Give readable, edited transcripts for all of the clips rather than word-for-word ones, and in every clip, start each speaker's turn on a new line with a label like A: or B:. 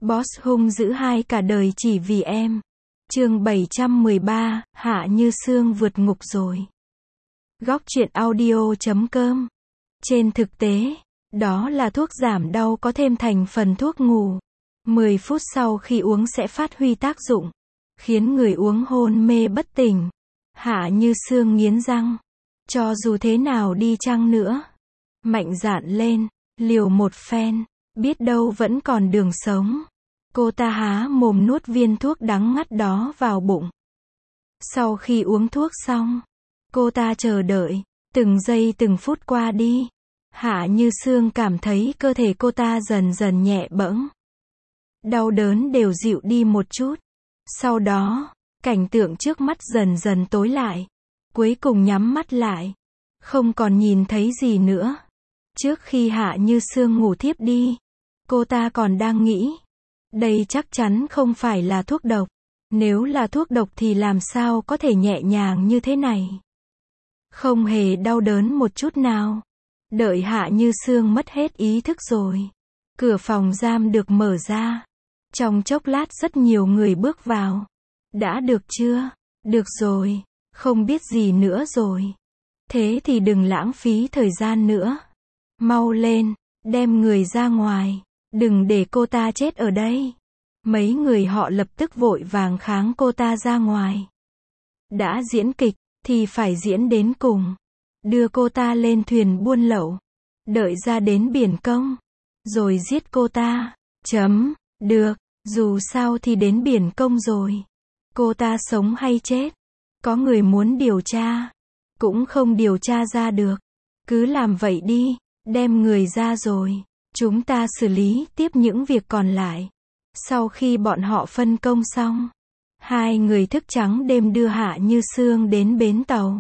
A: Boss hung dữ hai cả đời chỉ vì em. Chương 713, Hạ Như Sương vượt ngục rồi. Góc truyện audio.com. Trên thực tế, đó là thuốc giảm đau có thêm thành phần thuốc ngủ. 10 phút sau khi uống sẽ phát huy tác dụng, khiến người uống hôn mê bất tỉnh. Hạ Như Sương nghiến răng. Cho dù thế nào đi chăng nữa, mạnh dạn lên, liều một phen, biết đâu vẫn còn đường sống. Cô ta há mồm nuốt viên thuốc đắng ngắt đó vào bụng. Sau khi uống thuốc xong, cô ta chờ đợi, từng giây từng phút qua đi. Hạ Như Sương cảm thấy cơ thể cô ta dần dần nhẹ bẫng. Đau đớn đều dịu đi một chút. Sau đó, cảnh tượng trước mắt dần dần tối lại. Cuối cùng nhắm mắt lại, không còn nhìn thấy gì nữa. Trước khi Hạ Như Sương ngủ thiếp đi, cô ta còn đang nghĩ, đây chắc chắn không phải là thuốc độc. Nếu là thuốc độc thì làm sao có thể nhẹ nhàng như thế này. Không hề đau đớn một chút nào. Đợi Hạ Như Sương mất hết ý thức rồi, cửa phòng giam được mở ra. Trong chốc lát rất nhiều người bước vào. Đã được chưa? Được rồi, không biết gì nữa rồi. Thế thì đừng lãng phí thời gian nữa. Mau lên, đem người ra ngoài. Đừng để cô ta chết ở đây. Mấy người họ lập tức vội vàng kháng cô ta ra ngoài. Đã diễn kịch, thì phải diễn đến cùng. Đưa cô ta lên thuyền buôn lậu. Đợi ra đến biển Công. Rồi giết cô ta. Được, dù sao thì đến biển Công rồi. Cô ta sống hay chết? Có người muốn điều tra. Cũng không điều tra ra được. Cứ làm vậy đi. Đem người ra rồi, chúng ta xử lý tiếp những việc còn lại. Sau khi bọn họ phân công xong, hai người thức trắng đêm đưa Hạ Như Sương đến bến tàu.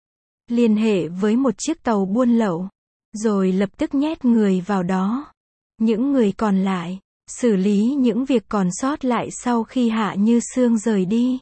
A: Liên hệ với một chiếc tàu buôn lậu, rồi lập tức nhét người vào đó. Những người còn lại, xử lý những việc còn sót lại sau khi Hạ Như Sương rời đi.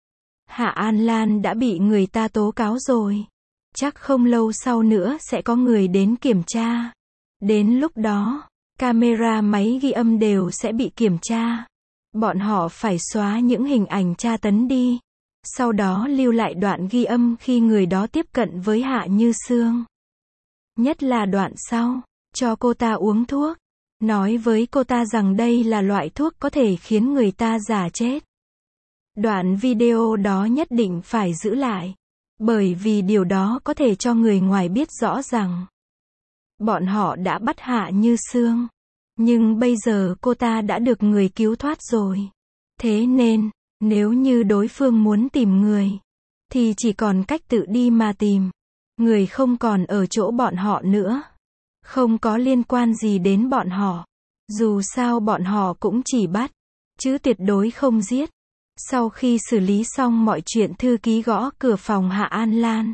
A: Hạ An Lan đã bị người ta tố cáo rồi. Chắc không lâu sau nữa sẽ có người đến kiểm tra. Đến lúc đó, camera máy ghi âm đều sẽ bị kiểm tra. Bọn họ phải xóa những hình ảnh tra tấn đi. Sau đó lưu lại đoạn ghi âm khi người đó tiếp cận với Hạ Như Sương. Nhất là đoạn sau, cho cô ta uống thuốc. Nói với cô ta rằng đây là loại thuốc có thể khiến người ta giả chết. Đoạn video đó nhất định phải giữ lại. Bởi vì điều đó có thể cho người ngoài biết rõ rằng bọn họ đã bắt Hạ Như Sương. Nhưng bây giờ cô ta đã được người cứu thoát rồi. Thế nên, nếu như đối phương muốn tìm người, thì chỉ còn cách tự đi mà tìm. Người không còn ở chỗ bọn họ nữa. Không có liên quan gì đến bọn họ. Dù sao bọn họ cũng chỉ bắt, chứ tuyệt đối không giết. Sau khi xử lý xong mọi chuyện, thư ký gõ cửa phòng Hạ An Lan.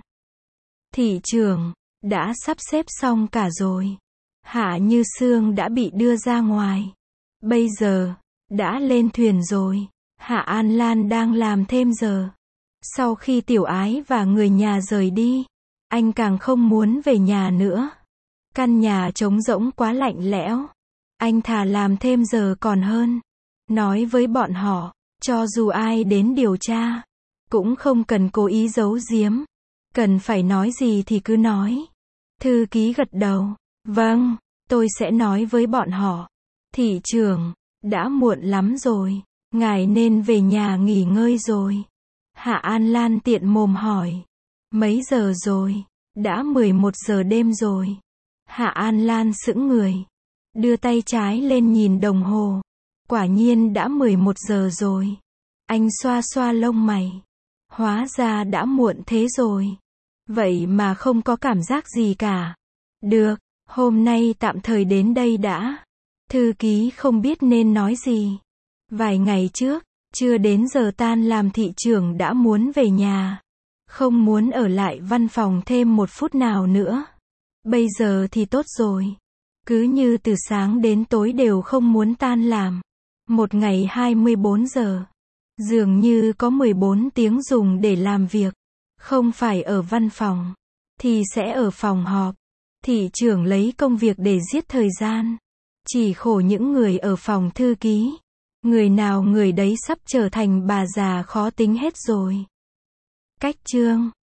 A: Thị trưởng, đã sắp xếp xong cả rồi. Hạ Như Sương đã bị đưa ra ngoài. Bây giờ, đã lên thuyền rồi. Hạ An Lan đang làm thêm giờ. Sau khi Tiểu Ái và người nhà rời đi, anh càng không muốn về nhà nữa. Căn nhà trống rỗng quá lạnh lẽo. Anh thà làm thêm giờ còn hơn. Nói với bọn họ, cho dù ai đến điều tra, cũng không cần cố ý giấu giếm. Cần phải nói gì thì cứ nói. Thư ký gật đầu. Vâng, tôi sẽ nói với bọn họ. Thị trưởng, đã muộn lắm rồi. Ngài nên về nhà nghỉ ngơi rồi. Hạ An Lan tiện mồm hỏi. Mấy giờ rồi? Đã 11 giờ đêm rồi. Hạ An Lan sững người. Đưa tay trái lên nhìn đồng hồ. Quả nhiên đã 11 giờ rồi. Anh xoa xoa lông mày. Hóa ra đã muộn thế rồi. Vậy mà không có cảm giác gì cả. Được, hôm nay tạm thời đến đây đã. Thư ký không biết nên nói gì. Vài ngày trước, chưa đến giờ tan làm thị trưởng đã muốn về nhà. Không muốn ở lại văn phòng thêm một phút nào nữa. Bây giờ thì tốt rồi. Cứ như từ sáng đến tối đều không muốn tan làm. Một ngày 24 giờ. Dường như có 14 tiếng dùng để làm việc. Không phải ở văn phòng, thì sẽ ở phòng họp. Thị trưởng lấy công việc để giết thời gian. Chỉ khổ những người ở phòng thư ký. Người nào người đấy sắp trở thành bà già khó tính hết rồi. Cách chương